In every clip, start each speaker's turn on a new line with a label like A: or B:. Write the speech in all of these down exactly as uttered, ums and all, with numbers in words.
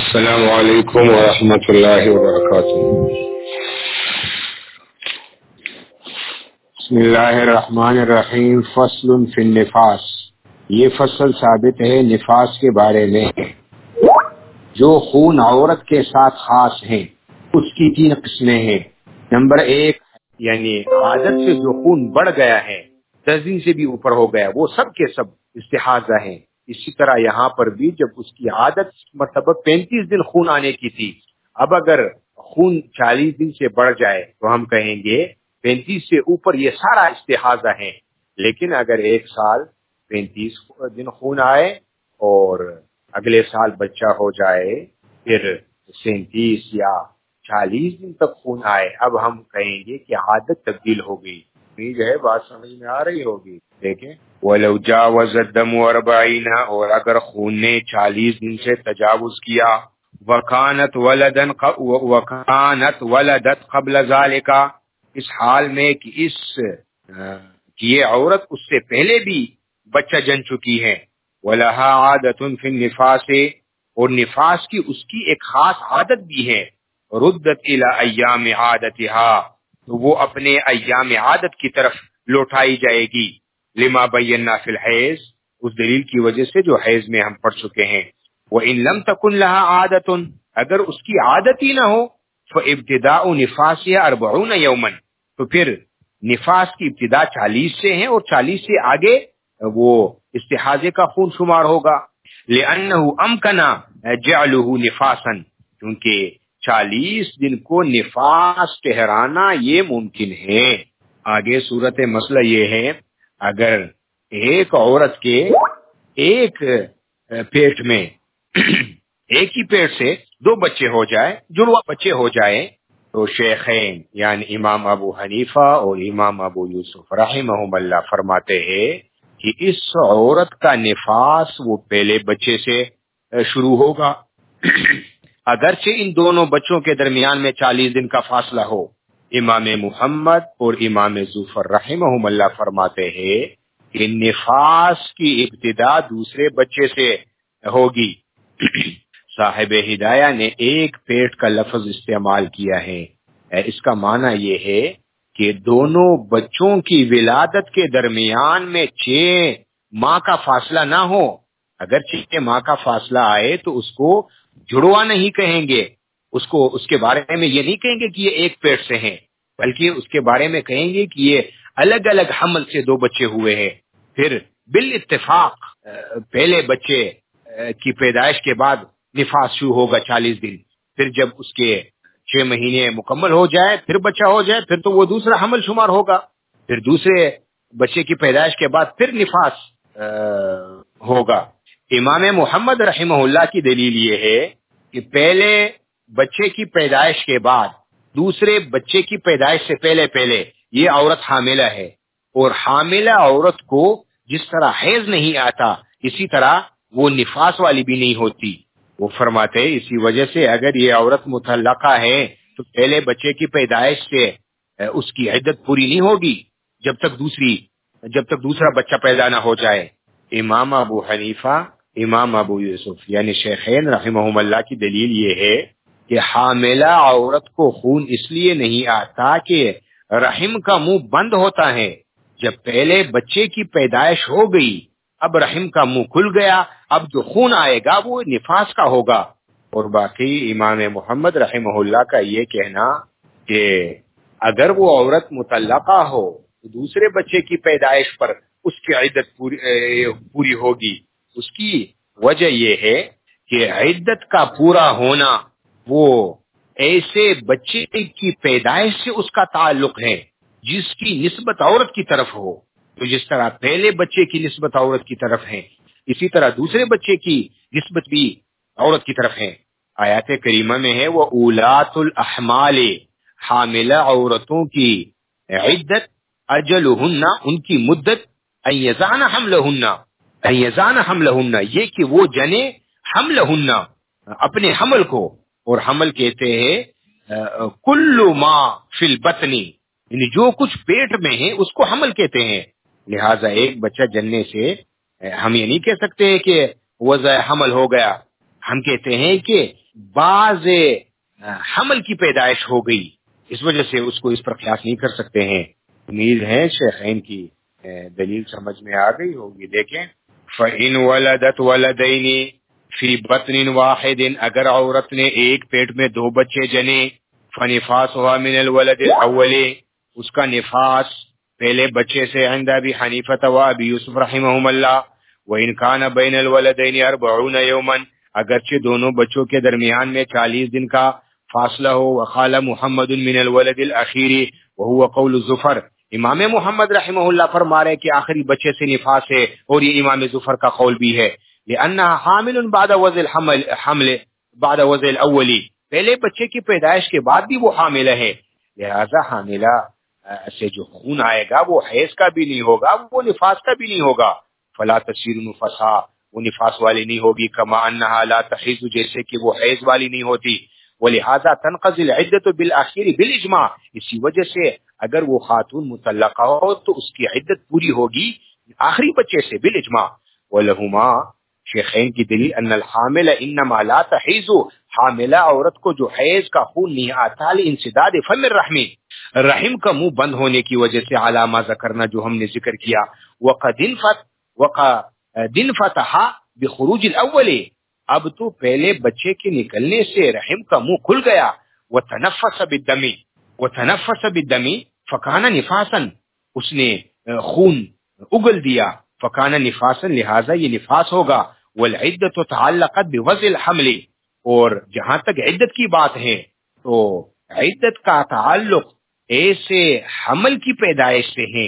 A: السلام علیکم ورحمۃ اللہ وبرکاتہ۔ بسم اللہ الرحمن الرحیم۔ فصل فی النفاس، یہ فصل ثابت ہے نفاس کے بارے میں۔ جو خون عورت کے ساتھ خاص ہیں اس کی تین قسمیں ہیں۔ نمبر ایک، یعنی عادت سے جو خون بڑھ گیا ہے، دس دن سے بھی اوپر ہو گیا، وہ سب کے سب استحاضہ ہیں۔ اسی طرح یہاں پر بھی جب اس کی عادت مرتبہ پینتیس دن خون آنے کی تھی، اب اگر خون چالیس دن سے بڑھ جائے تو ہم کہیں گے پینتیس سے اوپر یہ سارا استحاضہ ہے۔ لیکن اگر ایک سال پینتیس دن خون آئے اور اگلے سال بچہ ہو جائے، پھر سینتیس یا چالیس دن تک خون آئے، اب ہم کہیں گے کہ عادت تبدیل ہو گئی۔ جو ہے بات سمجھ میں آ رہی ہوگی۔ دیکھیں، وَلَوْ جَاوَزَ الدَّمُ أَرْبَعِينَ، اور اگر خون نے چالیس دن سے تجاوز کیا، وَكَانَتْ وَلَدًا وَكَانَتْ وَلَدَتْ قَبْلَ ذَلِكَ، اس حال میں کہ اس کہ یہ عورت اس سے پہلے بھی بچہ جن چکی ہے، وَلَهَا عَادَةٌ فِي النِّفَاسِ، اور نفاس کی اس کی ایک خاص عادت بھی ہے، رُدَّتْ إِلَى أَيَّامِ عَادَتِهَا، تو وہ اپنے ایام عادت کی طرف لوٹائی جائے گی، لما بینا فی الحیض، اس دلیل کی وجہ سے جو حیض میں ہم پڑھ چکے ہیں۔ وَإِن لَمْ تَكُنْ لَهَا عَادَةٌ، اگر اس کی عادت ہی نہ ہو، فَإِبْتِدَاءُ نِفَاسِهَا أَرْبَعُونَ يَوْمًا، تو پھر نفاس کی ابتدا چالیس سے ہے اور چالیس سے آگے وہ استحاضے کا خون شمار ہوگا۔ لِأَنَّهُ أَمْكَنَ جَعْلُهُ نِفَاسًا، کیونکہ چالیس دن کو نفاس ٹھہرانا یہ ممکن ہے۔ آگے صورت مسئلہ یہ ہے، اگر ایک عورت کے ایک پیٹ میں ایک ہی پیٹ سے دو بچے ہو جائے، جڑواں بچے ہو جائے، تو شیخین یعنی امام ابو حنیفہ اور امام ابو یوسف رحمہم اللہ فرماتے ہیں کہ اس عورت کا نفاس وہ پہلے بچے سے شروع ہوگا، اگرچہ ان دونوں بچوں کے درمیان میں چالیس دن کا فاصلہ ہو۔ امام محمد اور امام ظفر رحمہم اللہ فرماتے ہیں کہ نفاس کی ابتدا دوسرے بچے سے ہوگی۔ صاحب ہدایہ نے ایک پیٹ کا لفظ استعمال کیا ہے، اس کا معنی یہ ہے کہ دونوں بچوں کی ولادت کے درمیان میں چھ ماہ کا فاصلہ نہ ہو۔ اگر چھ ماہ کا فاصلہ آئے تو اس کو جڑوا نہیں کہیں گے، اس کو اس کے بارے میں یہ نہیں کہیں گے کہ یہ ایک پیٹ سے ہیں، بلکہ اس کے بارے میں کہیں گے کہ یہ الگ الگ حمل سے دو بچے ہوئے ہیں۔ پھر بالاتفاق پہلے بچے کی پیدائش کے بعد نفاس شروع ہوگا چالیس دن، پھر جب اس کے چھ مہینے مکمل ہو جائے، پھر بچہ ہو جائے، پھر تو وہ دوسرا حمل شمار ہوگا، پھر دوسرے بچے کی پیدائش کے بعد پھر نفاس ہوگا۔ امام محمد رحمہ اللہ کی دلیل یہ ہے کہ پہلے بچے کی پیدائش کے بعد دوسرے بچے کی پیدائش سے پہلے پہلے یہ عورت حاملہ ہے، اور حاملہ عورت کو جس طرح حیض نہیں آتا اسی طرح وہ نفاس والی بھی نہیں ہوتی۔ وہ فرماتے ہیں اسی وجہ سے اگر یہ عورت مطلقہ ہے تو پہلے بچے کی پیدائش سے اس کی عدت پوری نہیں ہوگی جب تک دوسری جب تک دوسرا بچہ پیدا نہ ہو جائے۔ امام ابو حنیفہ، امام ابو یوسف یعنی شیخین رحمہم اللہ کی دلیل یہ ہے کہ حاملہ عورت کو خون اس لیے نہیں آتا کہ رحم کا منہ بند ہوتا ہے، جب پہلے بچے کی پیدائش ہو گئی اب رحم کا منہ کھل گیا، اب جو خون آئے گا وہ نفاس کا ہوگا۔ اور باقی امام محمد رحمہ اللہ کا یہ کہنا کہ اگر وہ عورت مطلقہ ہو تو دوسرے بچے کی پیدائش پر اس کی عدت پوری, پوری ہوگی، اس کی وجہ یہ ہے کہ عدت کا پورا ہونا وہ ایسے بچے کی پیدائش سے اس کا تعلق ہے جس کی نسبت عورت کی طرف ہو، تو جس طرح پہلے بچے کی نسبت عورت کی طرف ہے اسی طرح دوسرے بچے کی نسبت بھی عورت کی طرف ہے۔ آیات کریمہ میں ہے وہ اولات الاحمال، حاملہ عورتوں کی عدت، اجلہن ان کی مدت، ایزان حملہن ایزان حملہن یہ کہ وہ جنے حملہن اپنے حمل کو، اور حمل کہتے ہیں کل ما فی البطن، یعنی جو کچھ پیٹ میں ہے اس کو حمل کہتے ہیں۔ لہٰذا ایک بچہ جننے سے ہم یہ نہیں کہہ سکتے کہ وضع حمل ہو گیا، ہم کہتے ہیں کہ بعض حمل کی پیدائش ہو گئی، اس وجہ سے اس کو اس پر قیاس نہیں کر سکتے ہیں۔ امید ہے شیخین کی دلیل سمجھ میں آ گئی ہوگی۔ دیکھیں فَإِنْ وَلَدَتْ وَلَدَيْنِ فی بطن واحد، اگر عورت نے ایک پیٹ میں دو بچے جنے، فَنِفَاسُهَا مِنَ الْوَلَدِ الْأَوَّلِ، اس کا نفاس پہلے بچے سے عند ابی حنیفہ و ابی یوسف رحمہم اللہ، وَإِنْ كَانَ بَيْنَ الْوَلَدَيْنِ أَرْبَعُونَ يَوْمًا، اگرچہ دونوں بچوں کے درمیان میں چالیس دن کا فاصلہ ہو، وقال محمد من الولد الأخیر وهو قول الزفر، امام محمد رحمہ اللہ فرما رہے کہ آخری بچے سے نفاس ہے، اور یہ امام زفر کا قول بھی ہے، لأنها حامل بعد وضع الحمل حمل بعد وضع الاولی، پہلے بچے کی پیدائش کے بعد بھی وہ حاملہ ہے، لہذا حاملہ سے جو خون آئے گا وہ حیض کا بھی نہیں ہوگا، وہ نفاس کا بھی نہیں ہوگا، فلا تصیر نفسا، وہ نفاس والی نہیں ہوگی، کما انہا لا تحیض، جیسے کہ وہ حیض والی نہیں ہوتی، ولہذا تنقضی العدت بالآخر بالاجماع، اسی وجہ سے اگر وہ خاتون مطلقہ ہو تو اس کی عدت پوری ہوگی آخری بچے سے بالاجماع۔ ولہما، شیخین کی دلیل، ان الحامل انما لا تحیض، حاملہ عورت کو جو حیض کا خون نہیں آتا لانسداد فم الرحم، رحم کا منہ بند ہونے کی وجہ سے، علامہ ذکرنا، جو ہم نے ذکر کیا، وقد انفت وقد انفتح بخروج الاول، اب تو پہلے بچے کے نکلنے سے رحم کا منہ کھل گیا، وتنفس بالدم وتنفس بالدم فکان نفاسا، اس نے خون اگل دیا، فکان نفاسا، لہذا یہ نفاس ہوگا، والعدت تعلقت بوضع الحمل، اور جہاں تک عدت کی بات ہے تو عدت کا تعلق ایسے حمل کی پیدائش سے ہے،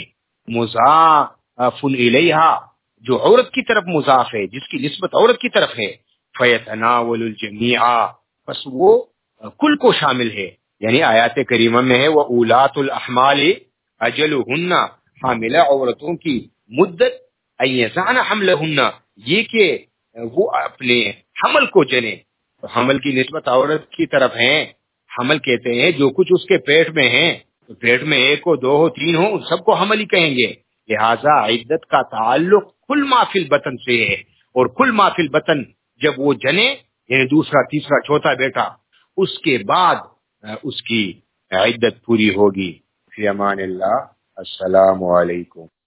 A: مضاف الیہا، جو عورت کی طرف مضاف ہے، جس کی نسبت عورت کی طرف ہے، فیتناول الجمیع، بس وہ کل کو شامل ہے، یعنی آیات کریمہ میں ہے وَأُولَاتُ الْأَحْمَالِ أَجَلُهُنَّ، حاملہ عورتوں کی مدت أَن يَضَعْنَ حَمْلَهُنَّ، یہ کہ وہ اپنے حمل کو جنے، تو حمل کی نسبت عورت کی طرف ہے، حمل کہتے ہیں جو کچھ اس کے پیٹ میں ہے، تو پیٹ میں ایک ہو، دو ہو، تین ہو، ان سب کو حمل ہی کہیں گے، لہذا عدت کا تعلق کل ما فی البطن سے ہے، اور کل ما فی البطن جب وہ جنے، یعنی دوسرا تیسرا چوتھا بیٹا، اس کے بعد اس کی عدت پوری ہوگی۔ فی امان اللہ، السلام علیکم۔